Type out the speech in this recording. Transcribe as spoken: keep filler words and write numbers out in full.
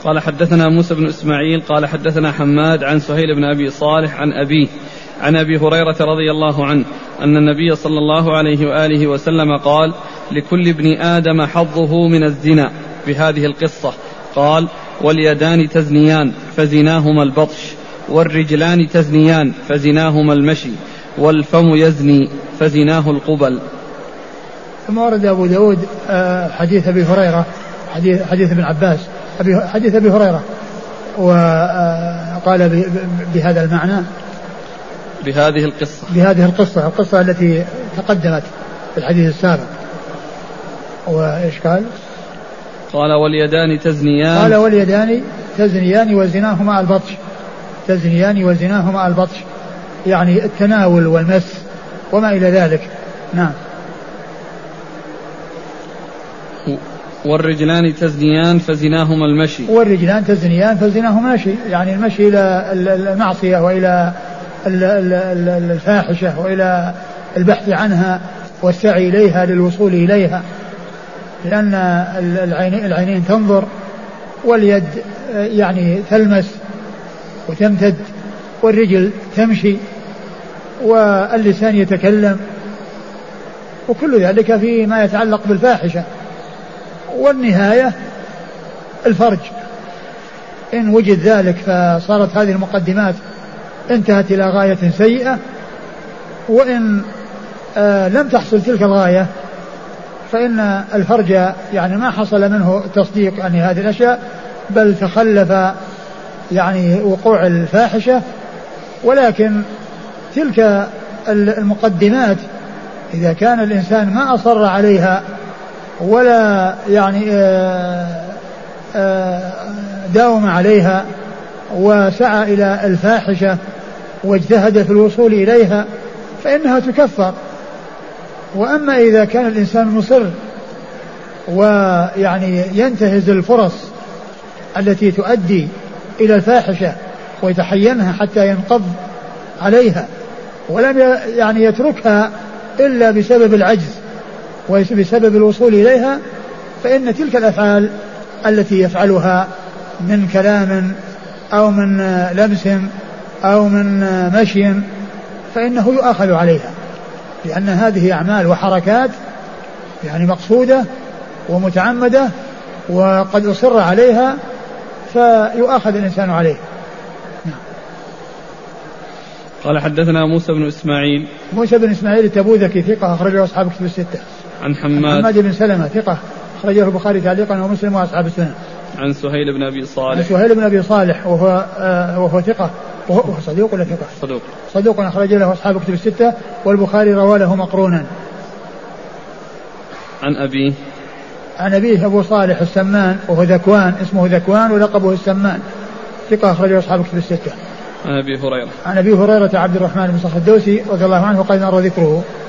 قال حدثنا موسى بن إسماعيل قال حدثنا حماد عن سهيل بن أبي صالح عن أبيه عن أبي هريرة رضي الله عنه أن النبي صلى الله عليه وآله وسلم قال لكل ابن آدم حظه من الزنا بهذه القصة. قال واليدان تزنيان فزناهما البطش، والرجلان تزنيان فزناهما المشي، والفم يزني فزناه القبل. ثم ورد أبو داود حديث أبي هريرة حديث, حديث ابن عباس حديث أبي هريرة وقال بهذا المعنى بهذه القصة بهذه القصة القصة التي تقدمت في الحديث السابق. وإيش قال؟ قال واليدان تزنيان قال واليدان تزنيان وزناهما البطش تزنيان وزناهما البطش يعني التناول والمس وما إلى ذلك. نعم. والرجلان تزنيان فزناهما المشي والرجلان تزنيان فزناهما المشي يعني المشي إلى المعصية وإلى الفاحشة وإلى البحث عنها والسعي إليها للوصول إليها، لأن العينين تنظر واليد يعني تلمس وتمتد والرجل تمشي واللسان يتكلم، وكل ذلك فيما يتعلق بالفاحشة. والنهاية الفرج، إن وجد ذلك فصارت هذه المقدمات انتهت إلى غاية سيئة، وإن آه لم تحصل تلك الغاية فإن الفرج يعني ما حصل منه تصديق يعني هذه الأشياء، بل تخلف يعني وقوع الفاحشة. ولكن تلك المقدمات إذا كان الإنسان ما أصر عليها ولا يعني آه آه داوم عليها وسعى إلى الفاحشة واجتهد في الوصول إليها فإنها تكفر. وأما إذا كان الإنسان مصر ويعني ينتهز الفرص التي تؤدي إلى الفاحشة ويتحينها حتى ينقض عليها ولم يعني يتركها إلا بسبب العجز وبسبب الوصول إليها، فإن تلك الأفعال التي يفعلها من كلام أو من لمس أو من مشي فإنه يؤاخذ عليها، لأن هذه أعمال وحركات يعني مقصودة ومتعمدة وقد أصر عليها فيؤاخذ الإنسان عليه. قال حدثنا موسى بن إسماعيل موسى بن إسماعيل التبوذكي ثقة أخرجه أصحاب كتب الستة. عن حماد حماد بن سلمة ثقة أخرجه البخاري تعليقا ومسلم وأصحاب السنة. عن سهيل بن أبي صالح عن سهيل بن أبي صالح وهو آه وهو ثقة وهو صدوق ولا ثقة؟ صدوق صدوق أخرج له أصحاب كتب الستة والبخاري رواه له مقرونا. عن أبيه عن أبيه أبو صالح السمان وهو ذكوان اسمه ذكوان ولقبه السمان ثقة أخرجه أصحاب كتب الستة. عن أبي هريرة عن أبي هريرة عبد الرحمن بن صخر الدوسي رضي الله عنه وقد مر ذكره.